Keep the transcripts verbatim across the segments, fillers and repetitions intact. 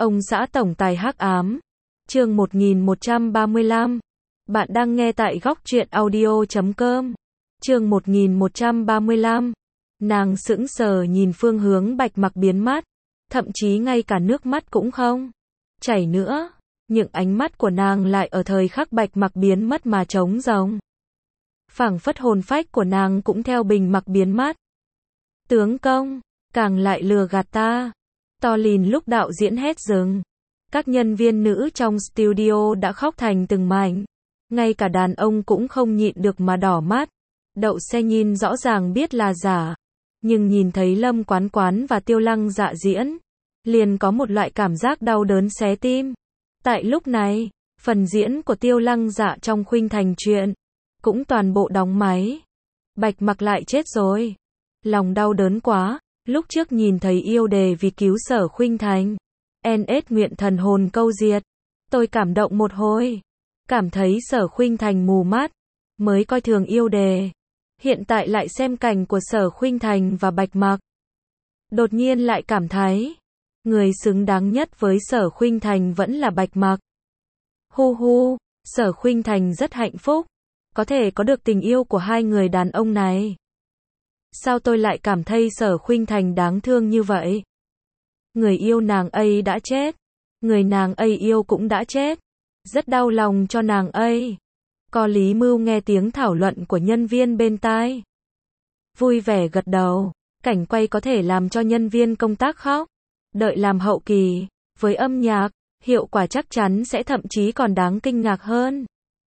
Ông xã tổng tài hắc ám. Chương một nghìn một trăm ba mươi lăm. Bạn đang nghe tại góc truyện audio chấm com. Chương một nghìn một trăm ba mươi lăm. Nàng sững sờ nhìn phương hướng Bạch Mặc biến mất, thậm chí ngay cả nước mắt cũng không chảy nữa. Những ánh mắt của nàng lại ở thời khắc Bạch Mặc biến mất mà trống rỗng. Phảng phất hồn phách của nàng cũng theo Bình Mặc biến mất. Tướng công, càng lại lừa gạt ta. To lìn lúc đạo diễn hết dừng. Các nhân viên nữ trong studio đã khóc thành từng mảnh. Ngay cả đàn ông cũng không nhịn được mà đỏ mắt. Đậu Xe nhìn rõ ràng biết là giả, nhưng nhìn thấy Lâm Quán Quán và Tiêu Lăng Dạ diễn, liền có một loại cảm giác đau đớn xé tim. Tại lúc này, phần diễn của Tiêu Lăng Dạ trong Khuynh Thành truyện cũng toàn bộ đóng máy. Bạch Mặc lại chết rồi. Lòng đau đớn quá. Lúc trước nhìn thấy yêu đề vì cứu Sở Khuynh Thành, en ét nguyện thần hồn câu diệt, tôi cảm động một hồi, cảm thấy Sở Khuynh Thành mù mắt, mới coi thường yêu đề. Hiện tại lại xem cảnh của Sở Khuynh Thành và Bạch Mặc, đột nhiên lại cảm thấy, người xứng đáng nhất với Sở Khuynh Thành vẫn là Bạch Mặc. Hu hu, Sở Khuynh Thành rất hạnh phúc, có thể có được tình yêu của hai người đàn ông này. Sao tôi lại cảm thấy Sở Khuynh Thành đáng thương như vậy? Người yêu nàng ấy đã chết, người nàng ấy yêu cũng đã chết. Rất đau lòng cho nàng ấy. Có Lý Mưu nghe tiếng thảo luận của nhân viên bên tai, vui vẻ gật đầu. Cảnh quay có thể làm cho nhân viên công tác khóc. Đợi làm hậu kỳ, với âm nhạc, hiệu quả chắc chắn sẽ thậm chí còn đáng kinh ngạc hơn.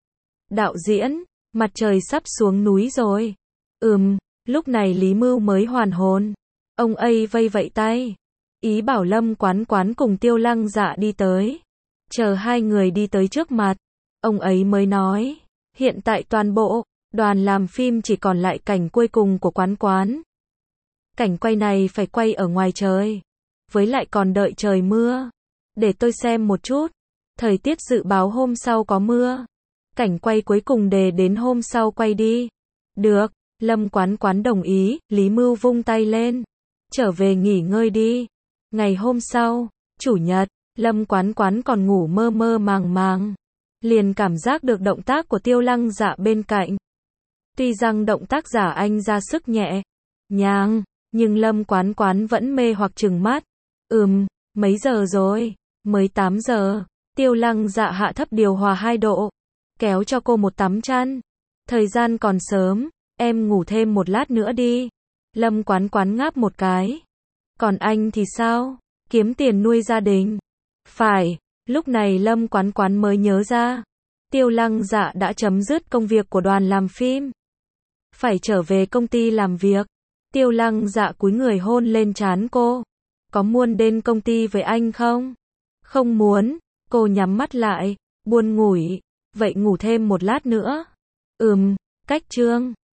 Đạo diễn, mặt trời sắp xuống núi rồi. Ừm. Lúc này Lý Mưu mới hoàn hồn. Ông ấy vây vẫy tay, ý bảo Lâm Quán Quán cùng Tiêu Lăng Dạ đi tới. Chờ hai người đi tới trước mặt, ông ấy mới nói, hiện tại toàn bộ đoàn làm phim chỉ còn lại cảnh cuối cùng của Quán Quán. Cảnh quay này phải quay ở ngoài trời, với lại còn đợi trời mưa. Để tôi xem một chút. Thời tiết dự báo hôm sau có mưa. Cảnh quay cuối cùng để đến hôm sau quay đi. Được. Lâm Quán Quán đồng ý. Lý Mưu vung tay lên, trở về nghỉ ngơi đi. Ngày hôm sau, chủ nhật, Lâm Quán Quán còn ngủ mơ mơ màng màng, liền cảm giác được động tác của Tiêu Lăng Dạ bên cạnh. Tuy rằng động tác giả anh ra sức nhẹ nhàng, nhưng Lâm Quán Quán vẫn mê hoặc trừng mắt. Ừm, mấy giờ rồi? Mới tám giờ. Tiêu Lăng Dạ hạ thấp điều hòa hai độ, kéo cho cô một tấm chăn. Thời gian còn sớm, em ngủ thêm một lát nữa đi. Lâm Quán Quán ngáp một cái. Còn anh thì sao? Kiếm tiền nuôi gia đình. Phải. Lúc này Lâm Quán Quán mới nhớ ra, Tiêu Lăng Dạ đã chấm dứt công việc của đoàn làm phim, phải trở về công ty làm việc. Tiêu Lăng Dạ cúi người hôn lên trán cô. Có muốn đến công ty với anh không? Không muốn. Cô nhắm mắt lại, buồn ngủi. Vậy ngủ thêm một lát nữa. Ừm. Cách chương